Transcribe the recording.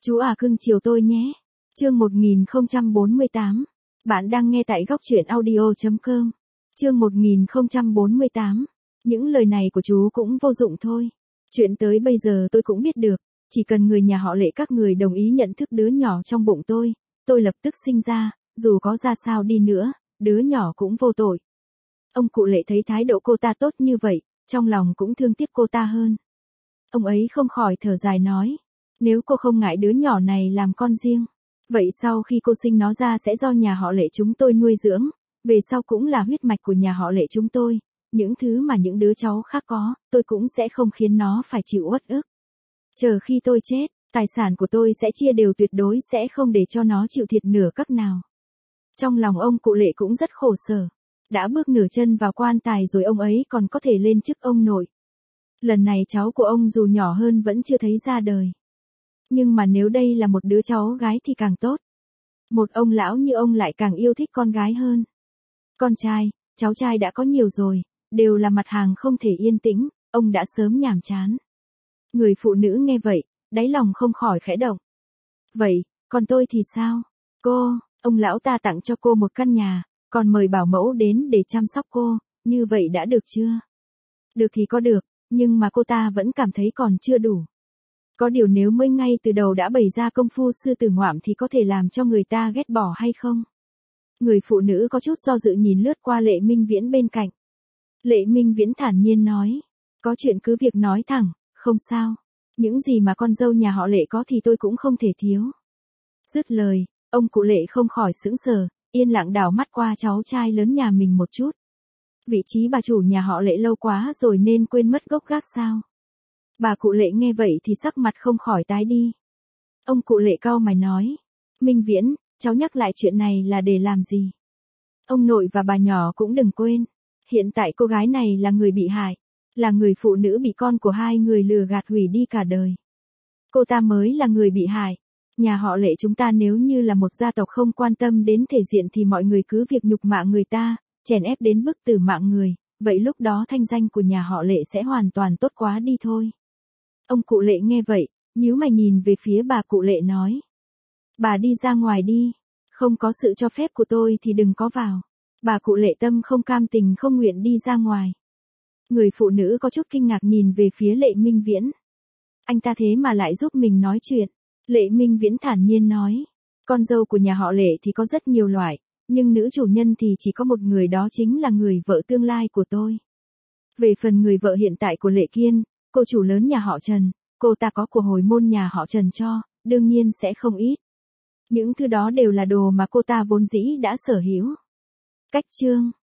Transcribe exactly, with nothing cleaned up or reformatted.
Chú à cưng chiều tôi nhé. Chương một nghìn không trăm bốn mươi tám. Bạn đang nghe tại góc truyện audio chấm com. Chương một nghìn không trăm bốn mươi tám. Những lời này của chú cũng vô dụng thôi. Chuyện tới bây giờ tôi cũng biết được, chỉ cần người nhà họ Lệ các người đồng ý nhận thức đứa nhỏ trong bụng tôi, tôi lập tức sinh ra, dù có ra sao đi nữa, đứa nhỏ cũng vô tội. Ông cụ Lệ thấy thái độ cô ta tốt như vậy, trong lòng cũng thương tiếc cô ta hơn. Ông ấy không khỏi thở dài nói, nếu cô không ngại đứa nhỏ này làm con riêng, vậy sau khi cô sinh nó ra sẽ do nhà họ Lệ chúng tôi nuôi dưỡng, về sau cũng là huyết mạch của nhà họ Lệ chúng tôi, những thứ mà những đứa cháu khác có, tôi cũng sẽ không khiến nó phải chịu uất ức. Chờ khi tôi chết, tài sản của tôi sẽ chia đều, tuyệt đối sẽ không để cho nó chịu thiệt nửa cấp nào. Trong lòng ông cụ Lệ cũng rất khổ sở, đã bước nửa chân vào quan tài rồi ông ấy còn có thể lên chức ông nội. Lần này cháu của ông dù nhỏ hơn vẫn chưa thấy ra đời. Nhưng mà nếu đây là một đứa cháu gái thì càng tốt. Một ông lão như ông lại càng yêu thích con gái hơn. Con trai, cháu trai đã có nhiều rồi, đều là mặt hàng không thể yên tĩnh, ông đã sớm nhàm chán. Người phụ nữ nghe vậy, đáy lòng không khỏi khẽ động. Vậy, còn tôi thì sao? Cô, ông lão ta tặng cho cô một căn nhà, còn mời bảo mẫu đến để chăm sóc cô, như vậy đã được chưa? Được thì có được, nhưng mà cô ta vẫn cảm thấy còn chưa đủ. Có điều nếu mới ngay từ đầu đã bày ra công phu sư tử ngoạm thì có thể làm cho người ta ghét bỏ hay không? Người phụ nữ có chút do dự nhìn lướt qua Lệ Minh Viễn bên cạnh. Lệ Minh Viễn thản nhiên nói, có chuyện cứ việc nói thẳng, không sao. Những gì mà con dâu nhà họ Lệ có thì tôi cũng không thể thiếu. Dứt lời, ông cụ Lệ không khỏi sững sờ, yên lặng đảo mắt qua cháu trai lớn nhà mình một chút. Vị trí bà chủ nhà họ Lệ lâu quá rồi nên quên mất gốc gác sao? Bà cụ Lệ nghe vậy thì sắc mặt không khỏi tái đi. Ông cụ Lệ cau mày nói, Minh Viễn, cháu nhắc lại chuyện này là để làm gì? Ông nội và bà nhỏ cũng đừng quên, hiện tại cô gái này là người bị hại, là người phụ nữ bị con của hai người lừa gạt hủy đi cả đời. Cô ta mới là người bị hại. Nhà họ Lệ chúng ta nếu như là một gia tộc không quan tâm đến thể diện thì mọi người cứ việc nhục mạ người ta, chèn ép đến bức tử mạng người, vậy lúc đó thanh danh của nhà họ Lệ sẽ hoàn toàn tốt quá đi thôi. Ông cụ Lệ nghe vậy, nhíu mày nhìn về phía bà cụ Lệ nói. Bà đi ra ngoài đi, không có sự cho phép của tôi thì đừng có vào. Bà cụ Lệ tâm không cam tình không nguyện đi ra ngoài. Người phụ nữ có chút kinh ngạc nhìn về phía Lệ Minh Viễn. Anh ta thế mà lại giúp mình nói chuyện. Lệ Minh Viễn thản nhiên nói, con dâu của nhà họ Lệ thì có rất nhiều loại, nhưng nữ chủ nhân thì chỉ có một người, đó chính là người vợ tương lai của tôi. Về phần người vợ hiện tại của Lệ Kiên, cô chủ lớn nhà họ Trần, cô ta có của hồi môn nhà họ Trần cho, đương nhiên sẽ không ít. Những thứ đó đều là đồ mà cô ta vốn dĩ đã sở hữu. Cách chương